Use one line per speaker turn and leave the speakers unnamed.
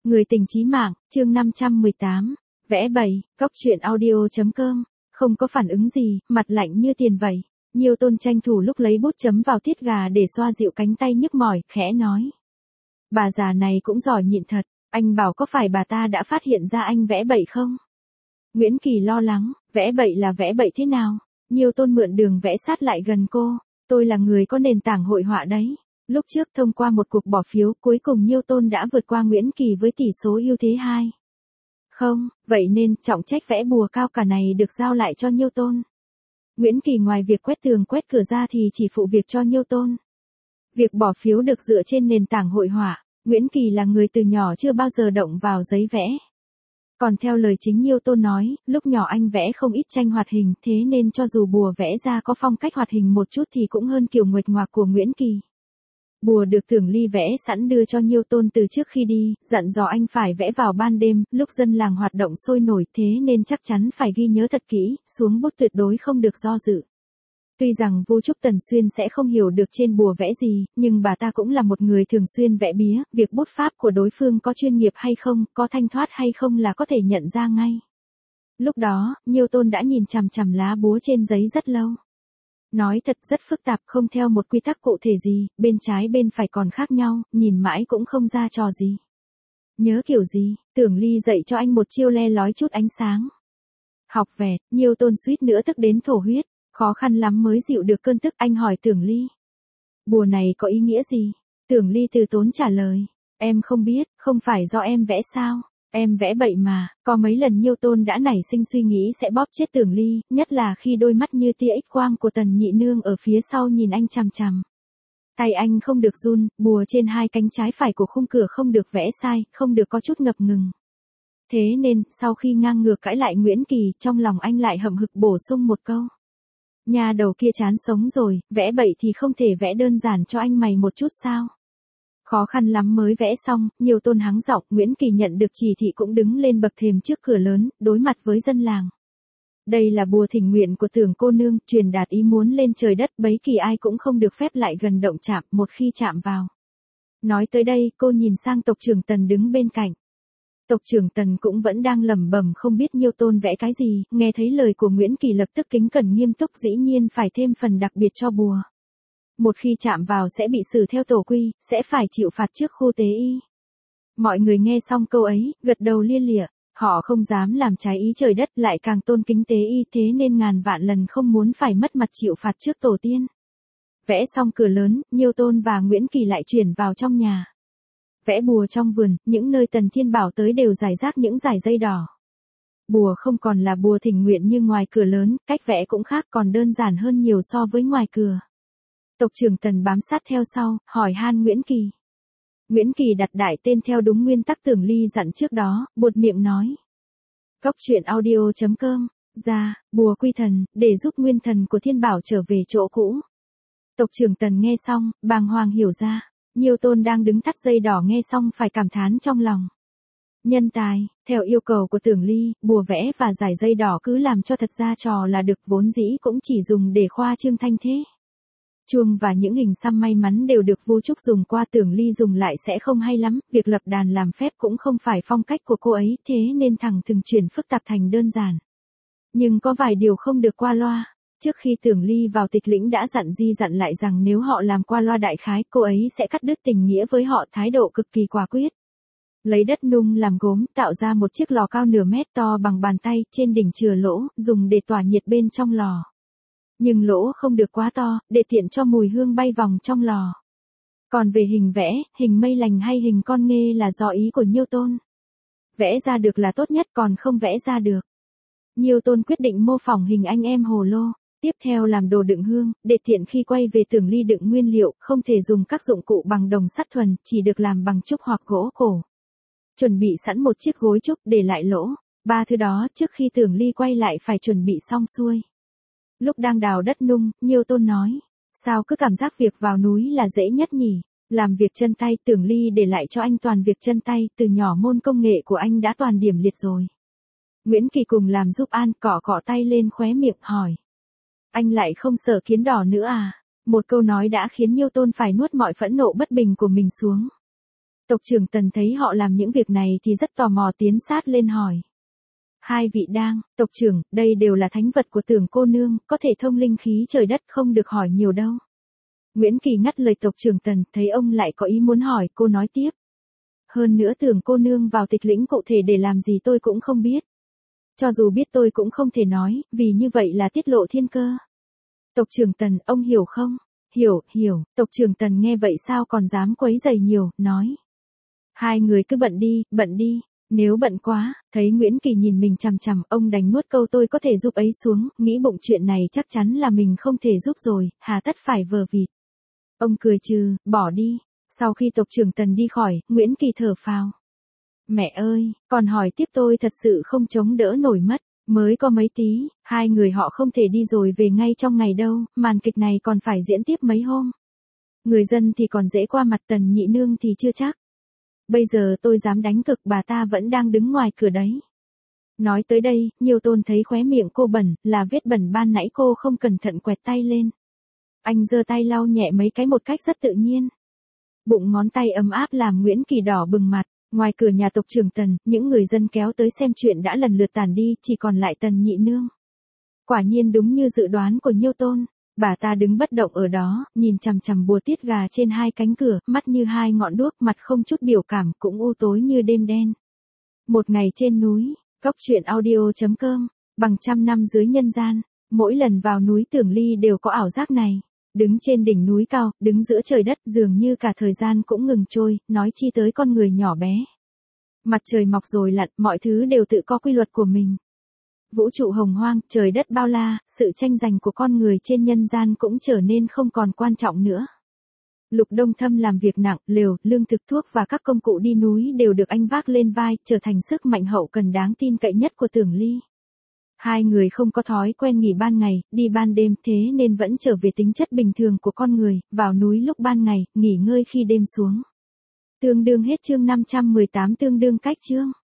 Người tình chí mạng, chương 518, vẽ bậy, cóc truyện audio.com, không có phản ứng gì, mặt lạnh như tiền vậy. Nhiêu Tôn tranh thủ lúc lấy bút chấm vào tiết gà để xoa dịu cánh tay nhức mỏi, khẽ nói. Bà già này cũng giỏi nhịn thật, anh bảo có phải bà ta đã phát hiện ra anh vẽ bậy không? Nguyễn Kỳ lo lắng, vẽ bậy là vẽ bậy thế nào? Nhiêu Tôn mượn đường vẽ sát lại gần cô, tôi là người có nền tảng hội họa đấy. Lúc trước thông qua một cuộc bỏ phiếu, cuối cùng Nhiêu Tôn đã vượt qua Nguyễn Kỳ với tỷ số ưu thế 2. Không, vậy nên trọng trách vẽ bùa cao cả này được giao lại cho Nhiêu Tôn. Nguyễn Kỳ ngoài việc quét tường quét cửa ra thì chỉ phụ việc cho Nhiêu Tôn. Việc bỏ phiếu được dựa trên nền tảng hội họa, Nguyễn Kỳ là người từ nhỏ chưa bao giờ động vào giấy vẽ. Còn theo lời chính Nhiêu Tôn nói, lúc nhỏ anh vẽ không ít tranh hoạt hình, thế nên cho dù bùa vẽ ra có phong cách hoạt hình một chút thì cũng hơn kiểu nguệch ngoạc của Nguyễn Kỳ. Bùa được Tưởng Ly vẽ sẵn đưa cho Nhiêu Tôn từ trước khi đi, dặn dò anh phải vẽ vào ban đêm, lúc dân làng hoạt động sôi nổi, thế nên chắc chắn phải ghi nhớ thật kỹ, xuống bút tuyệt đối không được do dự. Tuy rằng Vu Trúc Tần Xuyên sẽ không hiểu được trên bùa vẽ gì, nhưng bà ta cũng là một người thường xuyên vẽ bía, việc bút pháp của đối phương có chuyên nghiệp hay không, có thanh thoát hay không là có thể nhận ra ngay. Lúc đó, Nhiêu Tôn đã nhìn chằm chằm lá búa trên giấy rất lâu. Nói thật rất phức tạp, không theo một quy tắc cụ thể gì, bên trái bên phải còn khác nhau, nhìn mãi cũng không ra trò gì. Nhớ kiểu gì, Tưởng Ly dạy cho anh một chiêu le lói chút ánh sáng. Học vẹt, Nhiêu Tôn suýt nữa tức đến thổ huyết, khó khăn lắm mới dịu được cơn tức. Anh hỏi Tưởng Ly. Bùa này có ý nghĩa gì? Tưởng Ly từ tốn trả lời. Em không biết, không phải do em vẽ sao? Em vẽ bậy mà. Có mấy lần Nhiêu Tôn đã nảy sinh suy nghĩ sẽ bóp chết Tưởng Ly, nhất là khi đôi mắt như tia X quang của Tần Nhị Nương ở phía sau nhìn anh chằm chằm. Tay anh không được run, bùa trên hai cánh trái phải của khung cửa không được vẽ sai, không được có chút ngập ngừng. Thế nên, sau khi ngang ngược cãi lại Nguyễn Kỳ, trong lòng anh lại hậm hực bổ sung một câu. Nhà đầu kia chán sống rồi, vẽ bậy thì không thể vẽ đơn giản cho anh mày một chút sao? Khó khăn lắm mới vẽ xong, Nhiêu Tôn hắng giọng, Nguyễn Kỳ nhận được chỉ thị cũng đứng lên bậc thềm trước cửa lớn, đối mặt với dân làng. Đây là bùa thỉnh nguyện của Tưởng cô nương, truyền đạt ý muốn lên trời đất, bấy kỳ ai cũng không được phép lại gần động chạm, một khi chạm vào. Nói tới đây, cô nhìn sang tộc trưởng Tần đứng bên cạnh. Tộc trưởng Tần cũng vẫn đang lẩm bẩm không biết Nhiêu Tôn vẽ cái gì, nghe thấy lời của Nguyễn Kỳ lập tức kính cẩn nghiêm túc, dĩ nhiên phải thêm phần đặc biệt cho bùa. Một khi chạm vào sẽ bị xử theo tổ quy, sẽ phải chịu phạt trước khu tế y. Mọi người nghe xong câu ấy, gật đầu lia lịa, họ không dám làm trái ý trời đất, lại càng tôn kính tế y, thế nên ngàn vạn lần không muốn phải mất mặt chịu phạt trước tổ tiên. Vẽ xong cửa lớn, Nhiêu Tôn và Nguyễn Kỳ lại chuyển vào trong nhà. Vẽ bùa trong vườn, những nơi Tần Thiên bảo tới đều rải rác những dải dây đỏ. Bùa không còn là bùa thỉnh nguyện như ngoài cửa lớn, cách vẽ cũng khác, còn đơn giản hơn nhiều so với ngoài cửa. Tộc trưởng Tần bám sát theo sau, hỏi han Nguyễn Kỳ. Nguyễn Kỳ đặt đại tên theo đúng nguyên tắc Tưởng Ly dặn trước đó, buột miệng nói. Cóc truyện audio.com, ra, bùa quy thần, để giúp nguyên thần của Thiên Bảo trở về chỗ cũ. Tộc trưởng Tần nghe xong, bàng hoàng hiểu ra. Nhiêu Tôn đang đứng thắt dây đỏ nghe xong phải cảm thán trong lòng. Nhân tài, theo yêu cầu của Tưởng Ly, bùa vẽ và giải dây đỏ cứ làm cho thật ra trò là được, vốn dĩ cũng chỉ dùng để khoa trương thanh thế. Chuông và những hình xăm may mắn đều được Vu Trúc dùng qua, Tưởng Ly dùng lại sẽ không hay lắm, việc lập đàn làm phép cũng không phải phong cách của cô ấy, thế nên thẳng thừng chuyển phức tạp thành đơn giản. Nhưng có vài điều không được qua loa. Trước khi Tưởng Ly vào tịch lĩnh đã dặn lại rằng nếu họ làm qua loa đại khái, cô ấy sẽ cắt đứt tình nghĩa với họ, thái độ cực kỳ quả quyết. Lấy đất nung làm gốm, tạo ra một chiếc lò cao nửa mét to bằng bàn tay, trên đỉnh chừa lỗ, dùng để tỏa nhiệt bên trong lò. Nhưng lỗ không được quá to, để tiện cho mùi hương bay vòng trong lò. Còn về hình vẽ, hình mây lành hay hình con nghê là do ý của Nhiêu Tôn. Vẽ ra được là tốt nhất, còn không vẽ ra được. Nhiêu Tôn quyết định mô phỏng hình anh em hồ lô, tiếp theo làm đồ đựng hương, để tiện khi quay về Tưởng Ly đựng nguyên liệu, không thể dùng các dụng cụ bằng đồng sắt thuần, chỉ được làm bằng trúc hoặc gỗ cổ. Chuẩn bị sẵn một chiếc gối trúc để lại lỗ, ba thứ đó trước khi Tưởng Ly quay lại phải chuẩn bị xong xuôi. Lúc đang đào đất nung, Nhiêu Tôn nói, sao cứ cảm giác việc vào núi là dễ nhất nhỉ? Làm việc chân tay, Tưởng Ly để lại cho anh toàn việc chân tay, từ nhỏ môn công nghệ của anh đã toàn điểm liệt rồi. Nguyễn Kỳ cùng làm giúp An, cọ tay lên khóe miệng, hỏi. Anh lại không sợ kiến đỏ nữa à? Một câu nói đã khiến Nhiêu Tôn phải nuốt mọi phẫn nộ bất bình của mình xuống. Tộc trưởng Tần thấy họ làm những việc này thì rất tò mò tiến sát lên hỏi. Hai vị đang, tộc trưởng, đây đều là thánh vật của Tưởng cô nương, có thể thông linh khí trời đất, không được hỏi nhiều đâu. Nguyễn Kỳ ngắt lời tộc trưởng Tần, thấy ông lại có ý muốn hỏi, cô nói tiếp. Hơn nữa Tưởng cô nương vào tịch lĩnh cụ thể để làm gì tôi cũng không biết. Cho dù biết tôi cũng không thể nói, vì như vậy là tiết lộ thiên cơ. Tộc trưởng Tần, ông hiểu không? Hiểu, tộc trưởng Tần nghe vậy sao còn dám quấy rầy nhiều, nói. Hai người cứ bận đi, nếu bận quá, thấy Nguyễn Kỳ nhìn mình chằm chằm, ông đành nuốt câu tôi có thể giúp ấy xuống, nghĩ bụng chuyện này chắc chắn là mình không thể giúp rồi, hà tất phải vờ vịt. Ông cười trừ, bỏ đi. Sau khi tộc trưởng Tần đi khỏi, Nguyễn Kỳ thở phào. Mẹ ơi, còn hỏi tiếp tôi thật sự không chống đỡ nổi mất. Mới có mấy tí, hai người họ không thể đi rồi về ngay trong ngày đâu, màn kịch này còn phải diễn tiếp mấy hôm. Người dân thì còn dễ qua mặt, Tần nhị nương thì chưa chắc. Bây giờ tôi dám đánh cực, bà ta vẫn đang đứng ngoài cửa đấy. Nói tới đây, Nhiêu Tôn thấy khóe miệng cô bẩn, là vết bẩn ban nãy cô không cẩn thận quẹt tay lên. Anh giơ tay lau nhẹ mấy cái một cách rất tự nhiên. Bụng ngón tay ấm áp làm Nguyễn Kỳ đỏ bừng mặt. Ngoài cửa nhà tộc trưởng Tần, những người dân kéo tới xem chuyện đã lần lượt tản đi, chỉ còn lại Tần nhị nương. Quả nhiên đúng như dự đoán của Nhiêu Tôn, bà ta đứng bất động ở đó, nhìn chằm chằm bùa tiết gà trên hai cánh cửa, mắt như hai ngọn đuốc, mặt không chút biểu cảm, cũng u tối như đêm đen. Một ngày trên núi, Góc truyện audio.com, bằng 100 năm dưới nhân gian, mỗi lần vào núi Tưởng Ly đều có ảo giác này. Đứng trên đỉnh núi cao, đứng giữa trời đất, dường như cả thời gian cũng ngừng trôi, nói chi tới con người nhỏ bé. Mặt trời mọc rồi lặn, mọi thứ đều tự có quy luật của mình. Vũ trụ hồng hoang, trời đất bao la, sự tranh giành của con người trên nhân gian cũng trở nên không còn quan trọng nữa. Lục Đông Thâm làm việc nặng, lều, lương thực, thuốc và các công cụ đi núi đều được anh vác lên vai, trở thành sức mạnh hậu cần đáng tin cậy nhất của Tưởng Ly. Hai người không có thói quen nghỉ ban ngày, đi ban đêm, thế nên vẫn trở về tính chất bình thường của con người, vào núi lúc ban ngày, nghỉ ngơi khi đêm xuống. Tương đương hết chương 518, tương đương cách chương.